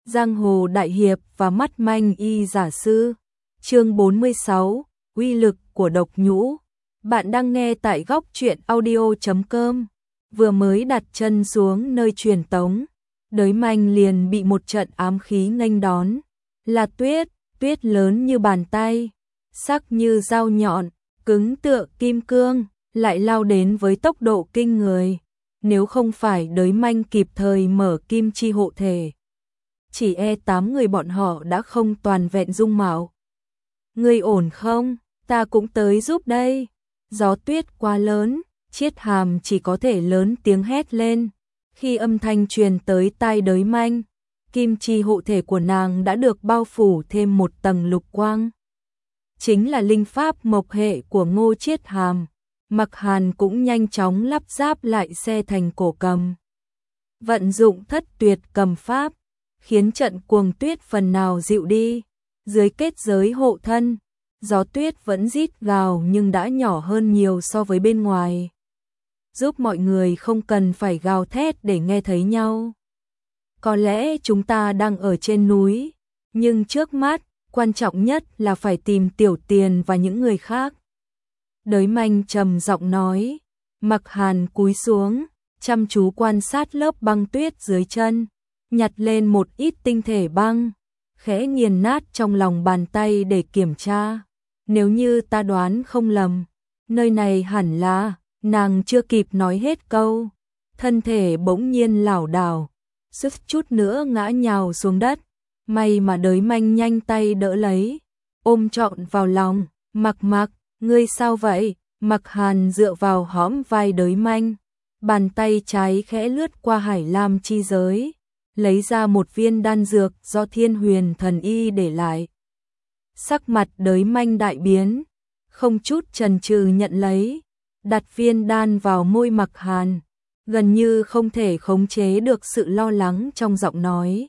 Giang hồ đại hiệp và mắt manh y giả sư. Chương 46, uy lực của độc nhũ. Bạn đang nghe tại góc truyện audio.com. Vừa mới đặt chân xuống nơi truyền tống, Đới Manh liền bị một trận ám khí nghênh đón. Là tuyết lớn như bàn tay, sắc như dao nhọn, cứng tựa kim cương, lại lao đến với tốc độ kinh người. Nếu không phải Đới Manh kịp thời mở kim chi hộ thể, chỉ 8 người bọn họ đã không toàn vẹn dung mạo. Ngươi ổn không? Ta cũng tới giúp đây. Gió tuyết quá lớn, Chiết Hàm chỉ có thể lớn tiếng hét lên. Khi âm thanh truyền tới tai Đới Manh, kim chi hộ thể của nàng đã được bao phủ thêm một tầng lục quang. Chính là linh pháp mộc hệ của Ngô Chiết Hàm. Mặc Hàn cũng nhanh chóng lắp ráp lại xe thành cổ cầm. Vận dụng thất tuyệt cầm pháp, khiến trận cuồng tuyết phần nào dịu đi. Dưới kết giới hộ thân, gió tuyết vẫn rít gào nhưng đã nhỏ hơn nhiều so với bên ngoài, giúp mọi người không cần phải gào thét để nghe thấy nhau. Có lẽ chúng ta đang ở trên núi, nhưng trước mắt, quan trọng nhất là phải tìm Tiểu Tiền và những người khác. Đới Manh trầm giọng nói. Mặc Hàn cúi xuống, chăm chú quan sát lớp băng tuyết dưới chân, nhặt lên một ít tinh thể băng, khẽ nghiền nát trong lòng bàn tay để kiểm tra. Nếu như ta đoán không lầm, nơi này hẳn là... Nàng chưa kịp nói hết câu, thân thể bỗng nhiên lảo đảo, suýt chút nữa ngã nhào xuống đất. May mà Đới Manh nhanh tay đỡ lấy, ôm trọn vào lòng. Mặc, ngươi sao vậy? Mặc Hàn dựa vào hõm vai Đới Manh, bàn tay trái khẽ lướt qua hải lam chi giới, lấy ra một viên đan dược do Thiên Huyền Thần Y để lại. Sắc mặt Đới Manh đại biến, không chút chần chừ nhận lấy, đặt viên đan vào môi Mặc Hàn, gần như không thể khống chế được sự lo lắng trong giọng nói.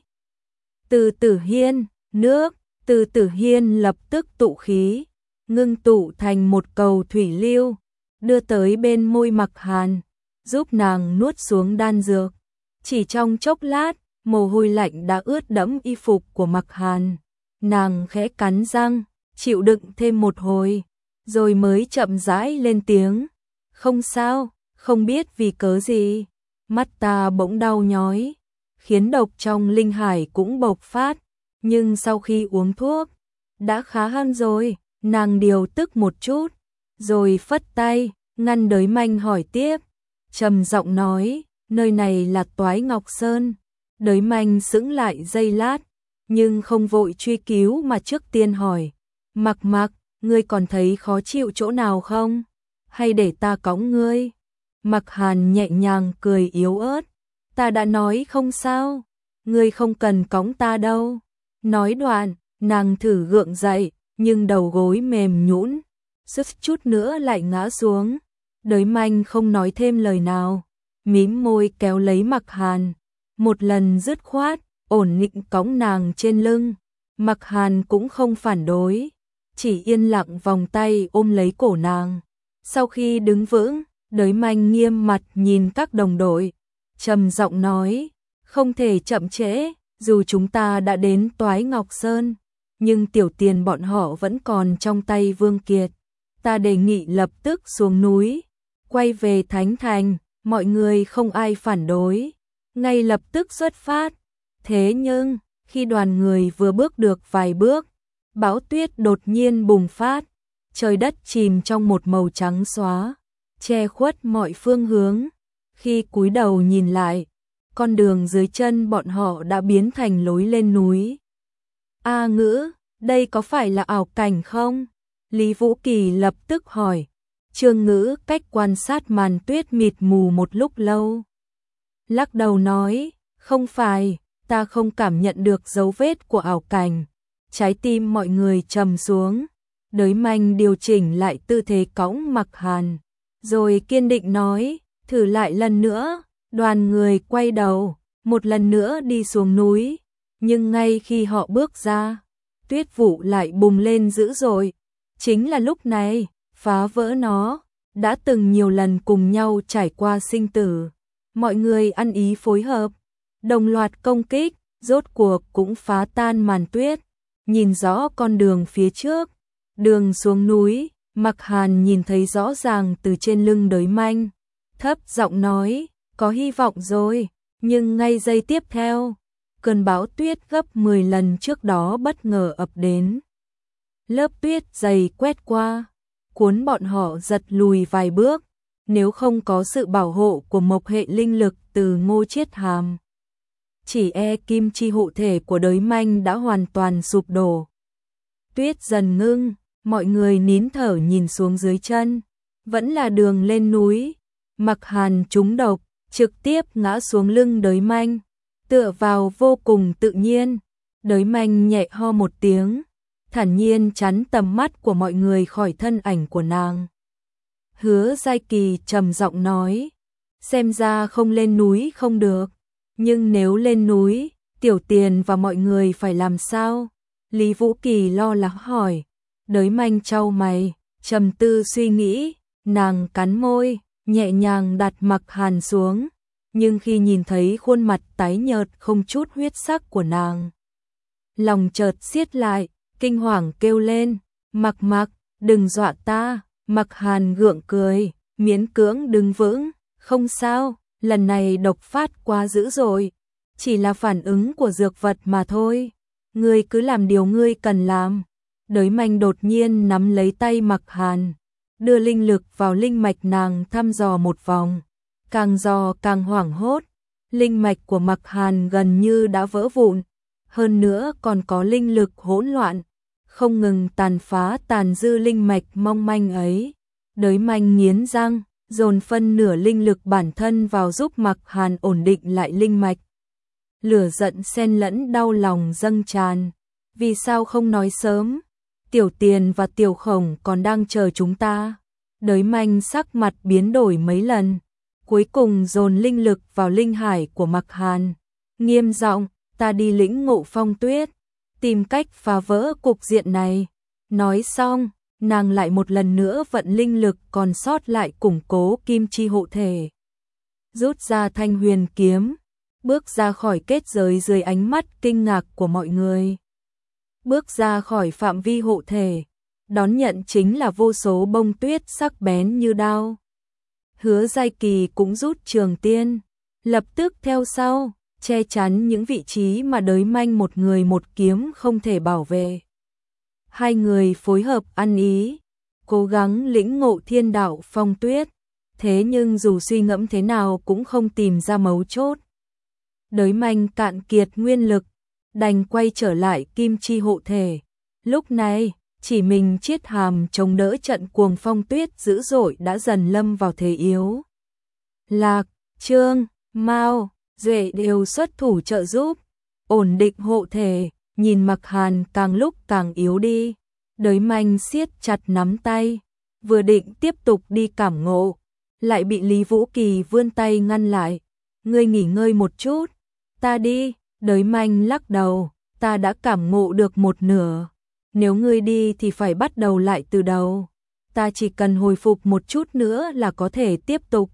Từ Tử Hiên, nước, Từ Tử Hiên lập tức tụ khí, ngưng tụ thành một cầu thủy lưu, đưa tới bên môi Mặc Hàn, giúp nàng nuốt xuống đan dược. Chỉ trong chốc lát, mồ hôi lạnh đã ướt đẫm y phục của Mặc Hàn. Nàng khẽ cắn răng, chịu đựng thêm một hồi, rồi mới chậm rãi lên tiếng. Không sao, không biết vì cớ gì, mắt ta bỗng đau nhói, khiến độc trong linh hải cũng bộc phát, nhưng sau khi uống thuốc, đã khá hơn rồi. Nàng điều tức một chút, rồi phất tay, ngăn Đới Manh hỏi tiếp, trầm giọng nói, nơi này là Toái Ngọc Sơn. Đới Manh sững lại giây lát, nhưng không vội truy cứu mà trước tiên hỏi, Mặc, ngươi còn thấy khó chịu chỗ nào không? Hay để ta cõng ngươi? Mặc Hàn nhẹ nhàng cười yếu ớt, ta đã nói không sao, ngươi không cần cõng ta đâu. Nói đoạn, nàng thử gượng dậy, nhưng đầu gối mềm nhũn, suýt chút nữa lại ngã xuống. Đới Manh không nói thêm lời nào, mím môi kéo lấy Mặc Hàn, một lần dứt khoát, ổn định cõng nàng trên lưng. Mặc Hàn cũng không phản đối, chỉ yên lặng vòng tay ôm lấy cổ nàng. Sau khi đứng vững, Đới Manh nghiêm mặt nhìn các đồng đội, trầm giọng nói, không thể chậm trễ, dù chúng ta đã đến Toái Ngọc Sơn, nhưng Tiểu Tiền bọn họ vẫn còn trong tay Vương Kiệt. Ta đề nghị lập tức xuống núi, quay về Thánh Thành. Mọi người không ai phản đối, ngay lập tức xuất phát. Thế nhưng, khi đoàn người vừa bước được vài bước, bão tuyết đột nhiên bùng phát, trời đất chìm trong một màu trắng xóa, che khuất mọi phương hướng. Khi cúi đầu nhìn lại, con đường dưới chân bọn họ đã biến thành lối lên núi. A Ngữ, đây có phải là ảo cảnh không? Lý Vũ Kỳ lập tức hỏi. Trương Ngữ cách quan sát màn tuyết mịt mù một lúc lâu, lắc đầu nói, không phải, ta không cảm nhận được dấu vết của ảo cảnh. Trái tim mọi người trầm xuống, Đới Manh điều chỉnh lại tư thế cõng Mặc Hàn, rồi kiên định nói, thử lại lần nữa. Đoàn người quay đầu, một lần nữa đi xuống núi, nhưng ngay khi họ bước ra, tuyết vụ lại bùng lên dữ dội. Chính là lúc này, phá vỡ nó, đã từng nhiều lần cùng nhau trải qua sinh tử. Mọi người ăn ý phối hợp, đồng loạt công kích, rốt cuộc cũng phá tan màn tuyết, nhìn rõ con đường phía trước, đường xuống núi. Mặc Hàn nhìn thấy rõ ràng từ trên lưng Đới Manh, thấp giọng nói, có hy vọng rồi, nhưng ngay giây tiếp theo, cơn bão tuyết gấp 10 lần trước đó bất ngờ ập đến. Lớp tuyết dày quét qua, cuốn bọn họ giật lùi vài bước, nếu không có sự bảo hộ của mộc hệ linh lực từ Ngô Chiết Hàm, chỉ kim chi hộ thể của Đới Manh đã hoàn toàn sụp đổ. Tuyết dần ngưng, mọi người nín thở nhìn xuống dưới chân, vẫn là đường lên núi. Mặc Hàn trúng độc, trực tiếp ngã xuống lưng Đới Manh, tựa vào vô cùng tự nhiên. Đới Manh nhẹ ho một tiếng, thản nhiên chắn tầm mắt của mọi người khỏi thân ảnh của nàng. Hứa Giai Kỳ trầm giọng nói, xem ra không lên núi không được, nhưng nếu lên núi, Tiểu Tiền và mọi người phải làm sao? Lý Vũ Kỳ lo lắng hỏi. Đới Manh chau mày, trầm tư suy nghĩ, nàng cắn môi, nhẹ nhàng đặt Mặc Hàn xuống, nhưng khi nhìn thấy khuôn mặt tái nhợt không chút huyết sắc của nàng, lòng chợt siết lại, kinh hoàng kêu lên, Mặc, đừng dọa ta. Mặc Hàn gượng cười, miễn cưỡng đứng vững, không sao, lần này độc phát quá dữ rồi, chỉ là phản ứng của dược vật mà thôi, ngươi cứ làm điều ngươi cần làm. Đới Manh đột nhiên nắm lấy tay Mặc Hàn, đưa linh lực vào linh mạch nàng thăm dò một vòng, càng dò càng hoảng hốt, linh mạch của Mặc Hàn gần như đã vỡ vụn, hơn nữa còn có linh lực hỗn loạn, không ngừng tàn phá tàn dư linh mạch mong manh ấy. Đới Manh nghiến răng, dồn phân nửa linh lực bản thân vào giúp Mặc Hàn ổn định lại linh mạch. Lửa giận xen lẫn đau lòng dâng tràn, vì sao không nói sớm? Tiểu Tiền và Tiểu Khổng còn đang chờ chúng ta. Đới Manh sắc mặt biến đổi mấy lần, cuối cùng dồn linh lực vào linh hải của Mặc Hàn, nghiêm giọng, ta đi lĩnh ngộ phong tuyết, tìm cách phá vỡ cục diện này. Nói xong, nàng lại một lần nữa vận linh lực còn sót lại củng cố kim chi hộ thể, rút ra thanh huyền kiếm, bước ra khỏi kết giới dưới ánh mắt kinh ngạc của mọi người. Bước ra khỏi phạm vi hộ thể, đón nhận chính là vô số bông tuyết sắc bén như đao. Hứa Giai Kỳ cũng rút trường tiên, lập tức theo sau, che chắn những vị trí mà Đới Manh một người một kiếm không thể bảo vệ. Hai người phối hợp ăn ý, cố gắng lĩnh ngộ thiên đạo phong tuyết, thế nhưng dù suy ngẫm thế nào cũng không tìm ra mấu chốt. Đới Manh cạn kiệt nguyên lực, đành quay trở lại kim chi hộ thể. Lúc này, chỉ mình Chiết Hàm chống đỡ trận cuồng phong tuyết dữ dội đã dần lâm vào thế yếu. Lạc, Trương, Mao, Duệ đều xuất thủ trợ giúp, ổn định hộ thể. Nhìn Mặc Hàn càng lúc càng yếu đi, Đới Manh siết chặt nắm tay, vừa định tiếp tục đi cảm ngộ, lại bị Lý Vũ Kỳ vươn tay ngăn lại. Ngươi nghỉ ngơi một chút, ta đi. Đới Manh lắc đầu, ta đã cảm ngộ được một nửa, nếu ngươi đi thì phải bắt đầu lại từ đầu, ta chỉ cần hồi phục một chút nữa là có thể tiếp tục.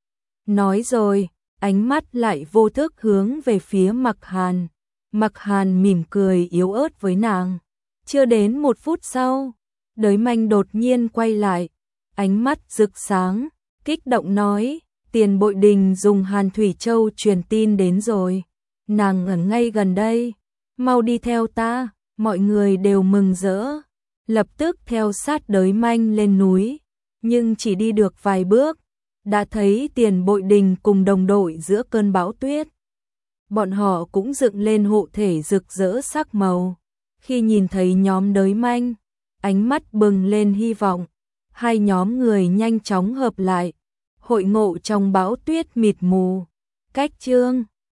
Nói rồi, ánh mắt lại vô thức hướng về phía Mặc Hàn. Mặc Hàn mỉm cười yếu ớt với nàng. Chưa đến 1 phút sau, Đới Manh đột nhiên quay lại, ánh mắt rực sáng, kích động nói, Tiền Bội Đình dùng Hàn Thủy Châu truyền tin đến rồi, nàng ở ngay gần đây, mau đi theo ta. Mọi người đều mừng rỡ, lập tức theo sát Đới Manh lên núi, nhưng chỉ đi được vài bước, đã thấy Tiền Bội Đình cùng đồng đội giữa cơn bão tuyết. Bọn họ cũng dựng lên hộ thể rực rỡ sắc màu. Khi nhìn thấy nhóm Đới Manh, ánh mắt bừng lên hy vọng, hai nhóm người nhanh chóng hợp lại, hội ngộ trong bão tuyết mịt mù. Cách chương